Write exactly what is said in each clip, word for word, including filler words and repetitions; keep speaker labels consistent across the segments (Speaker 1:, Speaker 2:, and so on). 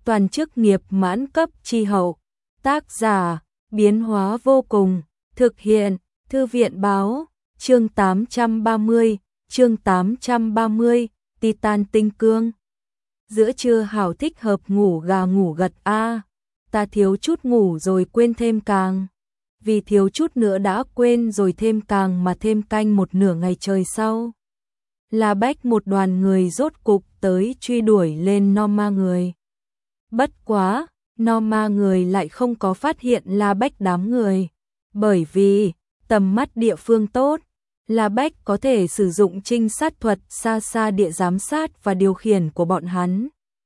Speaker 1: toàn chức nghiệp mãn cấp chi hậu. Tác giả, biến hóa vô cùng, thực hiện, Thư viện báo, chương tám trăm ba mươi, chương tám trăm ba mươi, Titan tinh cương. Giữa trưa hảo thích hợp ngủ gà ngủ gật a, ta thiếu chút ngủ rồi quên thêm càng. Vì thiếu chút nữa đã quên rồi thêm càng mà thêm canh một nửa ngày trời sau. La Bách một đoàn người rốt cục tới truy đuổi lên Norma người. Bất quá, Norma người lại không có phát hiện La Bách đám người. Bởi vì, tầm mắt địa phương tốt, La Bách có thể sử dụng trinh sát thuật xa xa địa giám sát và điều khiển của bọn hắn.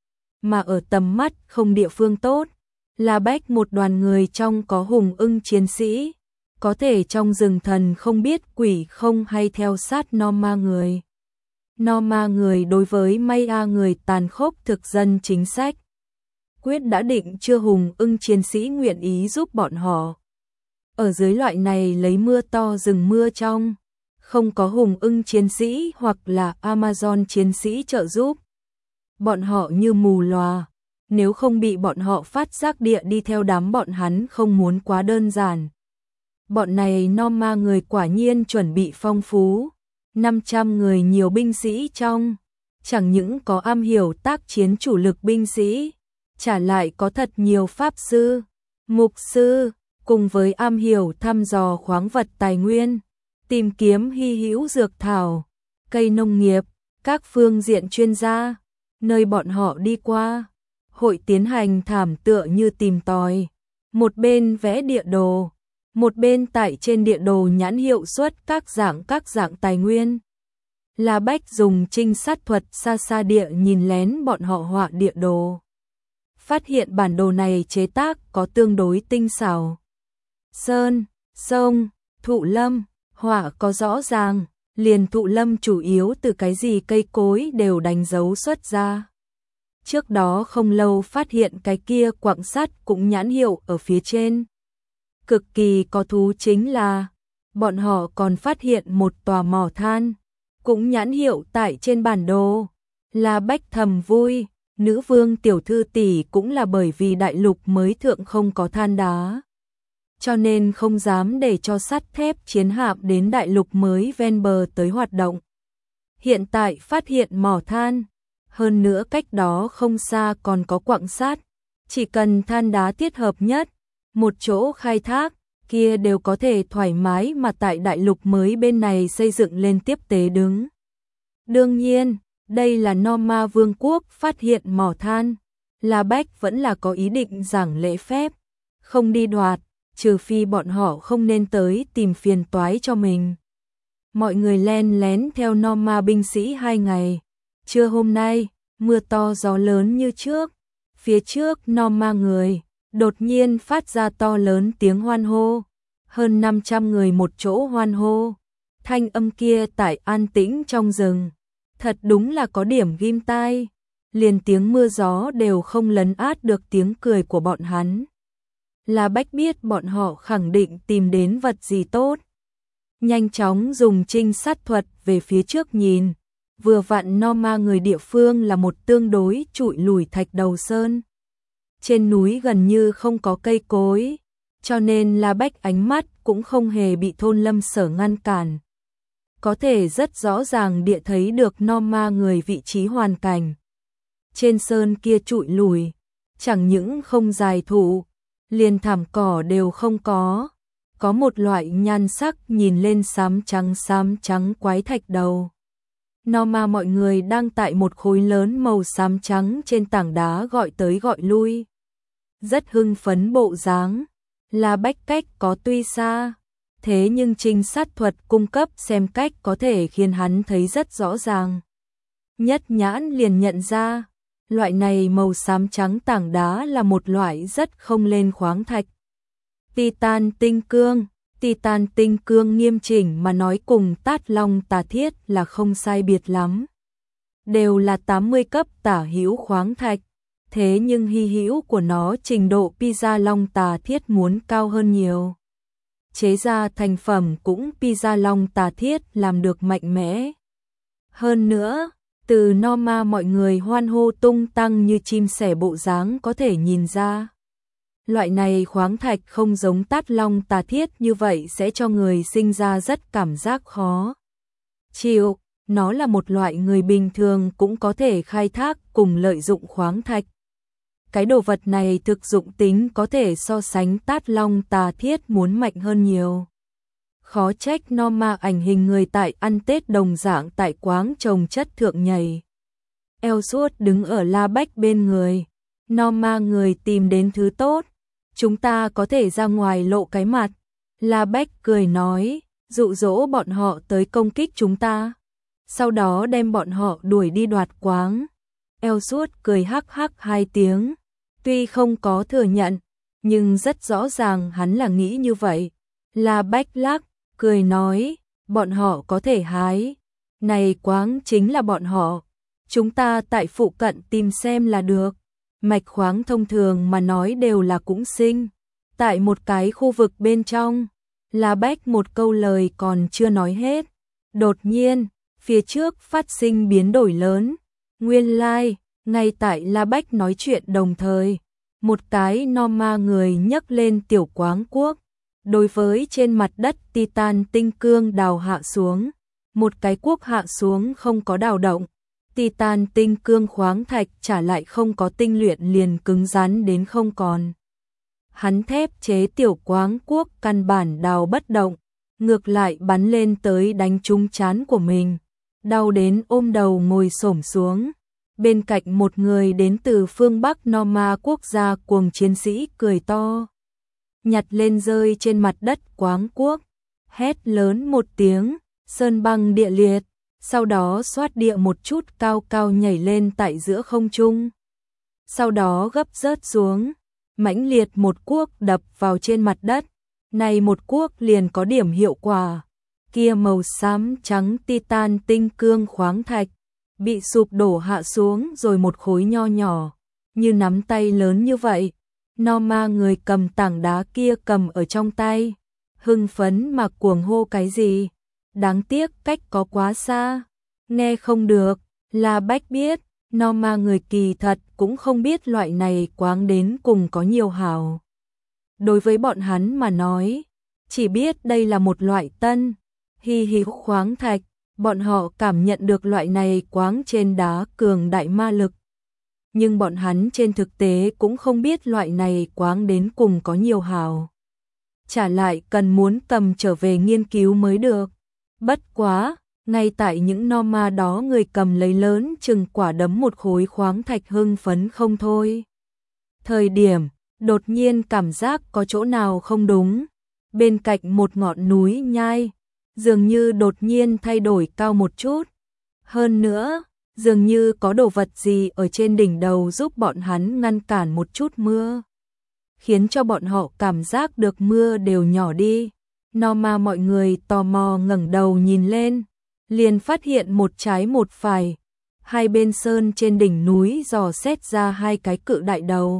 Speaker 1: Mà ở tầm mắt không địa phương tốt, La Bách một đoàn người trong có hùng ưng chiến sĩ, có thể trong rừng thần không biết quỷ không hay theo sát Norma người. Norma người đối với Maya người tàn khốc thực dân chính sách. Quyết đã định chưa hùng ưng chiến sĩ nguyện ý giúp bọn họ. Ở dưới loại này lấy mưa to rừng mưa trong, không có hùng ưng chiến sĩ hoặc là Amazon chiến sĩ trợ giúp. Bọn họ như mù lòa, nếu không bị bọn họ phát giác địa đi theo đám bọn hắn không muốn quá đơn giản. Bọn này Norma người quả nhiên chuẩn bị phong phú, năm trăm người nhiều binh sĩ trong, chẳng những có am hiểu tác chiến chủ lực binh sĩ, trả lại có thật nhiều pháp sư, mục sư, cùng với am hiểu thăm dò khoáng vật tài nguyên, tìm kiếm hy hữu dược thảo, cây nông nghiệp, các phương diện chuyên gia, nơi bọn họ đi qua, hội tiến hành thảm tựa như tìm tòi, một bên vẽ địa đồ, một bên tại trên địa đồ nhãn hiệu suất các dạng các dạng tài nguyên. La Bách dùng trinh sát thuật xa xa địa nhìn lén bọn họ họa địa đồ. Phát hiện bản đồ này chế tác có tương đối tinh xảo. Sơn, sông, thụ lâm, họa có rõ ràng, liền thụ lâm chủ yếu từ cái gì cây cối đều đánh dấu xuất ra. Trước đó không lâu phát hiện cái kia quặng sắt cũng nhãn hiệu ở phía trên. Cực kỳ có thú chính là, bọn họ còn phát hiện một tòa mỏ than, cũng nhãn hiệu tại trên bản đồ. La Bách thầm vui, nữ vương tiểu thư tỷ cũng là bởi vì đại lục mới thượng không có than đá, cho nên không dám để cho sắt thép chiến hạm đến đại lục mới ven bờ tới hoạt động. Hiện tại phát hiện mỏ than, hơn nữa cách đó không xa còn có quặng sắt, chỉ cần than đá thiết hợp nhất, một chỗ khai thác, kia đều có thể thoải mái mà tại đại lục mới bên này xây dựng lên tiếp tế đứng. Đương nhiên, đây là Norma Vương quốc phát hiện mỏ than, La Bách vẫn là có ý định giảng lễ phép, không đi đoạt, trừ phi bọn họ không nên tới tìm phiền toái cho mình. Mọi người len lén theo Norma binh sĩ hai ngày, trưa hôm nay, mưa to gió lớn như trước, phía trước Norma người, đột nhiên phát ra to lớn tiếng hoan hô, hơn năm trăm người một chỗ hoan hô, thanh âm kia tại an tĩnh trong rừng, thật đúng là có điểm ghim tai, liền tiếng mưa gió đều không lấn át được tiếng cười của bọn hắn. La Bách biết bọn họ khẳng định tìm đến vật gì tốt. Nhanh chóng dùng trinh sát thuật về phía trước nhìn, vừa vặn Norma người địa phương là một tương đối trụi lùi thạch đầu sơn. Trên núi gần như không có cây cối, cho nên La Bách ánh mắt cũng không hề bị thôn lâm sở ngăn cản. Có thể rất rõ ràng địa thấy được Norma người vị trí hoàn cảnh. Trên sơn kia trụi lùi, chẳng những không dài thụ, liền thảm cỏ đều không có, có một loại nhan sắc nhìn lên xám trắng xám trắng quái thạch đầu. Norma mọi người đang tại một khối lớn màu xám trắng trên tảng đá gọi tới gọi lui. Rất hưng phấn bộ dáng, La Bách cách có tuy xa, thế nhưng trinh sát thuật cung cấp xem cách có thể khiến hắn thấy rất rõ ràng. Nhất nhãn liền nhận ra, loại này màu xám trắng tảng đá là một loại rất không lên khoáng thạch. Titan tinh cương, Titan tinh cương nghiêm chỉnh mà nói cùng Tát Long tà thiết là không sai biệt lắm. Đều là tám mươi cấp tả hữu khoáng thạch, thế nhưng hy hữu của nó trình độ Pizza Long tà thiết muốn cao hơn nhiều. Chế ra thành phẩm cũng Pizza Long tà thiết làm được mạnh mẽ. Hơn nữa, Từ Norma mọi người hoan hô tung tăng như chim sẻ bộ dáng có thể nhìn ra. Loại này khoáng thạch không giống Tát Long tà thiết như vậy sẽ cho người sinh ra rất cảm giác khó chịu. Nó là một loại người bình thường cũng có thể khai thác cùng lợi dụng khoáng thạch. Cái đồ vật này thực dụng tính có thể so sánh Tát Long tà thiết muốn mạnh hơn nhiều. Khó trách Norma ảnh hình người tại ăn Tết đồng dạng tại quáng trồng chất thượng nhảy. Eo suốt đứng ở La Bách bên người. Norma người tìm đến thứ tốt. Chúng ta có thể ra ngoài lộ cái mặt. La Bách cười nói, dụ dỗ bọn họ tới công kích chúng ta. Sau đó đem bọn họ đuổi đi đoạt quáng. Eo suốt cười hắc hắc hai tiếng. Tuy không có thừa nhận, nhưng rất rõ ràng hắn là nghĩ như vậy. La Bách lắc, cười nói, bọn họ có thể hái. Này quáng chính là bọn họ. Chúng ta tại phụ cận tìm xem là được. Mạch khoáng thông thường mà nói đều là cũng sinh. Tại một cái khu vực bên trong, La Bách một câu lời còn chưa nói hết. Đột nhiên, phía trước phát sinh biến đổi lớn. Nguyên lai, like, ngay tại La Bách nói chuyện đồng thời, một cái Norma người nhấc lên tiểu quáng cuốc, đối với trên mặt đất Titan tinh cương đào hạ xuống. Một cái cuốc hạ xuống không có đào động. Titan tinh cương khoáng thạch trả lại không có tinh luyện liền cứng rắn đến không còn. Hắn thép chế tiểu quáng cuốc căn bản đào bất động, ngược lại bắn lên tới đánh trúng trán của mình, đau đến ôm đầu ngồi xổm xuống. Bên cạnh một người đến từ phương Bắc Norma quốc gia cuồng chiến sĩ cười to, nhặt lên rơi trên mặt đất quáng cuốc, hét lớn một tiếng, sơn băng địa liệt, sau đó xoát địa một chút cao cao nhảy lên tại giữa không trung. Sau đó gấp rớt xuống, mãnh liệt một cuốc đập vào trên mặt đất, này một cuốc liền có điểm hiệu quả. Kia màu xám trắng Titan tinh cương khoáng thạch bị sụp đổ hạ xuống rồi một khối nho nhỏ, như nắm tay lớn như vậy. Norma người cầm tảng đá kia cầm ở trong tay, hưng phấn mà cuồng hô cái gì. Đáng tiếc cách có quá xa, nghe không được. La Bách biết, Norma người kỳ thật cũng không biết loại này quáng đến cùng có nhiều hảo. Đối với bọn hắn mà nói, chỉ biết đây là một loại tân, hi hi khoáng thạch, bọn họ cảm nhận được loại này quáng trên đá cường đại ma lực. Nhưng bọn hắn trên thực tế cũng không biết loại này quáng đến cùng có nhiều hảo. Trả lại cần muốn cầm trở về nghiên cứu mới được. Bất quá, ngay tại những Norma đó người cầm lấy lớn chừng quả đấm một khối khoáng thạch hưng phấn không thôi. Thời điểm, đột nhiên cảm giác có chỗ nào không đúng. Bên cạnh một ngọn núi nhai, dường như đột nhiên thay đổi cao một chút. Hơn nữa, dường như có đồ vật gì ở trên đỉnh đầu giúp bọn hắn ngăn cản một chút mưa, khiến cho bọn họ cảm giác được mưa đều nhỏ đi. Norma mọi người tò mò ngẩng đầu nhìn lên, liền phát hiện một trái một phải, hai bên sơn trên đỉnh núi dò xét ra hai cái cự đại đầu,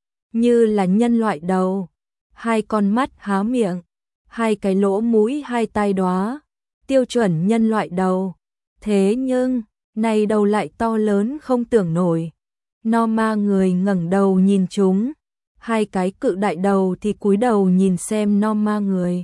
Speaker 1: như là nhân loại đầu, hai con mắt há miệng, hai cái lỗ mũi hai tai đóa, tiêu chuẩn nhân loại đầu. Thế nhưng, này đầu lại to lớn không tưởng nổi. Norma người ngẩng đầu nhìn chúng, hai cái cự đại đầu thì cúi đầu nhìn xem Norma người.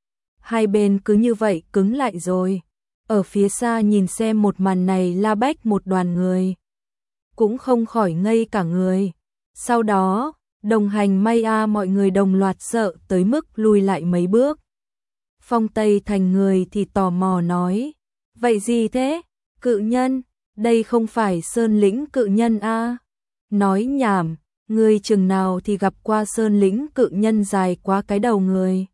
Speaker 1: Hai bên cứ như vậy cứng lại rồi. Ở phía xa nhìn xem một màn này La Bách một đoàn người cũng không khỏi ngây cả người. Sau đó, đồng hành Maya mọi người đồng loạt sợ tới mức lùi lại mấy bước. Phong Tây Thành người thì tò mò nói, vậy gì thế? Cự nhân, đây không phải sơn lĩnh cự nhân a? À? Nói nhảm, người chừng nào thì gặp qua sơn lĩnh cự nhân dài quá cái đầu người.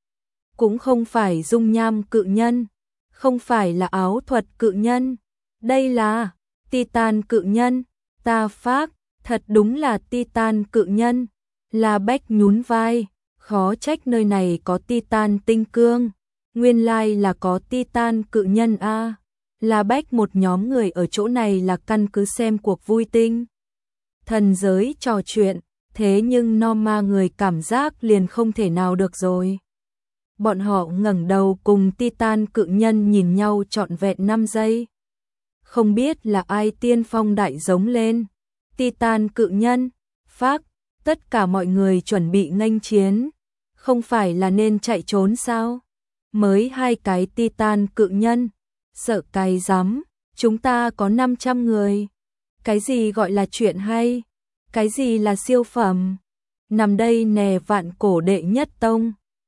Speaker 1: Cũng không phải dung nham cự nhân, không phải là áo thuật cự nhân, đây là Titan cự nhân. Ta phác, thật đúng là Titan cự nhân. La Bách nhún vai, khó trách nơi này có Titan tinh cương, nguyên lai là có Titan cự nhân a. À. La Bách một nhóm người ở chỗ này là căn cứ xem cuộc vui tinh thần giới trò chuyện, thế nhưng Norma người cảm giác liền không thể nào được rồi. Bọn họ ngẩng đầu cùng Titan cự nhân nhìn nhau trọn vẹn năm giây. Không biết là ai tiên phong đại giống lên. Titan cự nhân, phác, tất cả mọi người chuẩn bị nghênh chiến. Không phải là nên chạy trốn sao? Mới hai cái Titan cự nhân, sợ cái rắm, chúng ta có năm trăm người. Cái gì gọi là chuyện hay? Cái gì là siêu phẩm? Nằm đây nè vạn cổ đệ nhất tông.